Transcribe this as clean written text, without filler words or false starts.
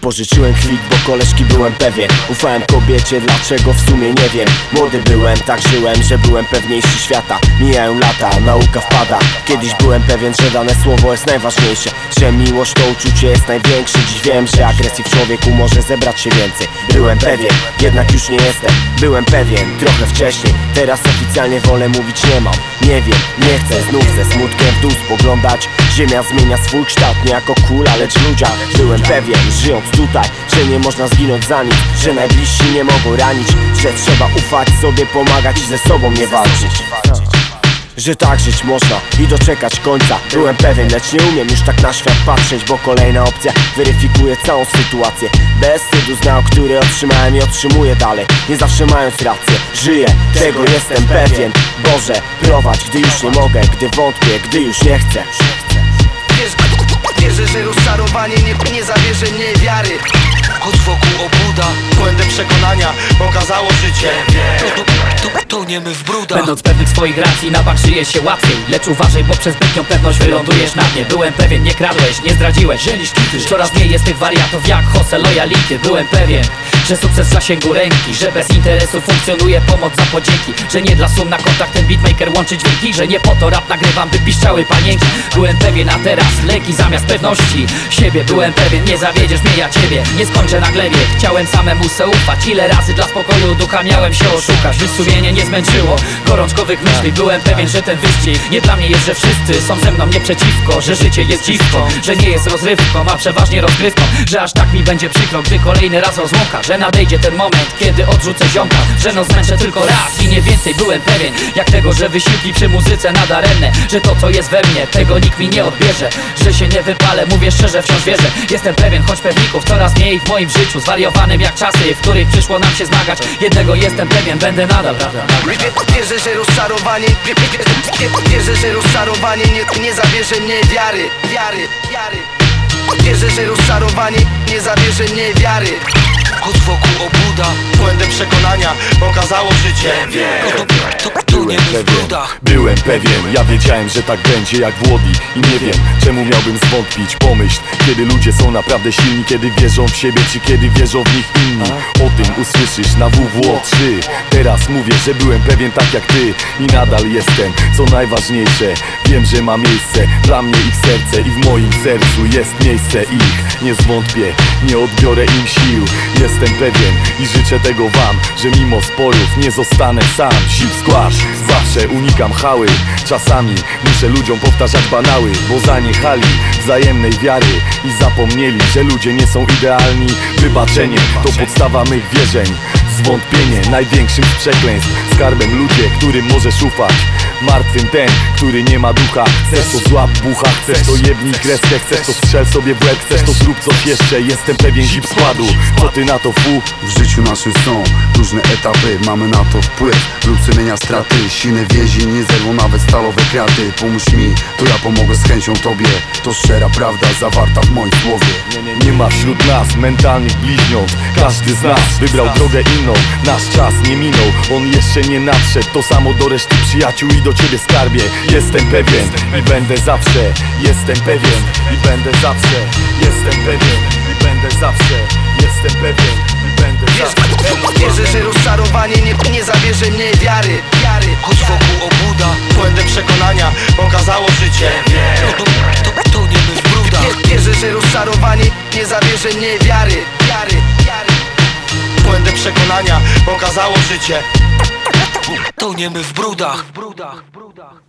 Pożyczyłem kwit, bo koleżki byłem pewien. Ufałem kobiecie, dlaczego w sumie nie wiem. Młody byłem, tak żyłem, że byłem pewniejszy świata. Mijają lata, nauka wpada. Kiedyś byłem pewien, że dane słowo jest najważniejsze, że miłość to uczucie jest największe. Dziś wiem, że agresji w człowieku może zebrać się więcej. Byłem pewien, jednak już nie jestem. Byłem pewien, trochę wcześniej. Teraz oficjalnie wolę mówić nie mam. Nie wiem, nie chcę znów ze smutkiem w dół spoglądać. Ziemia zmienia swój kształt, nie jako kula, lecz w ludziach. Byłem pewien, żyjąc tutaj, że nie można zginąć za nic, że najbliżsi nie mogą ranić, że trzeba ufać sobie, pomagać i ze sobą nie walczyć. Że tak żyć można i doczekać końca. Byłem pewien, lecz nie umiem już tak na świat patrzeć, bo kolejna opcja weryfikuje całą sytuację. Bez wstydu znał, który otrzymałem i otrzymuję dalej, nie zawsze mając rację. Żyję, tego jestem pewien. Boże, prowadź, gdy już nie mogę, gdy wątpię, gdy już nie chcę. Wierzę, że rozczarowanie nie zabierze mnie wiary. Choć wokół obłuda, Błędem przekonania pokazało życie. toniemy w brudach. Będąc pewnych swoich racji, na bank żyje się łatwiej. Lecz uważaj, bo przez zbytnią pewność wylądujesz na dnie. Byłem pewien, nie kradłeś, nie zdradziłeś, dzielisz kity. Coraz mniej jest tych wariatów jak Jose Loyality. Byłem pewien, że sukces w zasięgu ręki, że bez interesu funkcjonuje pomoc za podzięki, że nie dla sum na kontakt ten beatmaker łączy dźwięki, że nie po to rap nagrywam, by piszczały panienki. Byłem pewien, a teraz leki zamiast pewności siebie. Byłem pewien, nie zawiedziesz mnie, ja ciebie nie skończę na glebie. Chciałem samemu se ufać, ile razy dla spokoju ducha miałem się oszukać, by sumienie nie zmęczyło gorączkowych myśli. Byłem pewien, że ten wyścig nie dla mnie jest, że wszyscy są ze mną nie przeciwko, że życie jest dziwką, że nie jest rozrywką, a przeważnie rozgrywką, że aż tak mi będzie przykro, gdy kolejny raz rozłąka, że nadejdzie ten moment, kiedy odrzucę ziomka, że no zmęczę tylko raz i nie więcej. Byłem pewien, jak tego, że wysiłki przy muzyce nadaremne, że to co jest we mnie, tego nikt mi nie odbierze, że się nie wypalę, mówię szczerze, wciąż wierzę. Jestem pewien, choć pewników coraz mniej w moim życiu, zwariowanym jak czasy, w których przyszło nam się zmagać. Jednego jestem pewien, będę nadal, prawda? Wierzę, że rozczarowanie Wierzę, że rozczarowanie nie zabierze mnie wiary. Wierzę, że rozczarowanie nie zabierze mnie wiary. Choć wokół obłuda, Błędem przekonania pokazało życie. toniemy w brudach. Byłem pewien, ja wiedziałem, że tak będzie jak w Łodzi. I nie wiem, czemu miałbym zwątpić. Pomyśl, kiedy ludzie są naprawdę silni, kiedy wierzą w siebie, czy kiedy wierzą w nich inni. O tym usłyszysz na WWO3. Teraz mówię, że byłem pewien tak jak ty i nadal jestem, co najważniejsze. Wiem, że ma miejsce dla mnie ich serce i w moim sercu jest miejsce ich. Nie zwątpię, nie odbiorę im sił. Jestem pewien i życzę tego wam, że mimo sporów nie zostanę sam. Zip squash, zawsze unikam hały. Czasami muszę ludziom powtarzać banały, bo zaniechali wzajemnej wiary i zapomnieli, że ludzie nie są idealni. Wybaczenie to podstawa mych wierzeń. Zwątpienie największym z przekleństw. Skarbem ludzie, którym możesz ufać. Martwym ten, który nie ma ducha. Chcesz to złap bucha, chcesz to jebnij kreskę, chcesz to strzel sobie w łeb, chcesz to zrób coś jeszcze. Jestem pewien zip składu, co ty na to fu? W życiu naszym są różne etapy, mamy na to wpływ lub sumienia straty. Silne więzi nie zerwą nawet stalowe kraty. Pomóż mi, to ja pomogę z chęcią tobie. To szczera prawda zawarta w moim słowie. Nie ma wśród nas mentalnych bliźniąt. Każdy z nas wybrał drogę inną. Nasz czas nie minął, on jeszcze nie nadszedł. To samo do reszty przyjaciół i do ciebie skarbie. Jestem pewien i będę zawsze. Jestem pewien i będę zawsze. Jestem pewien i będę zawsze. Jestem pewien i będę zawsze. Wierzę, że rozczarowanie nie zabierze mnie wiary. Choć wokół obłuda, Błędem przekonania pokazało życie. toniemy w brudach. Wierzę, że rozczarowanie nie zabierze mnie wiary. Błędem przekonania pokazało życie. Toniemy w brudach.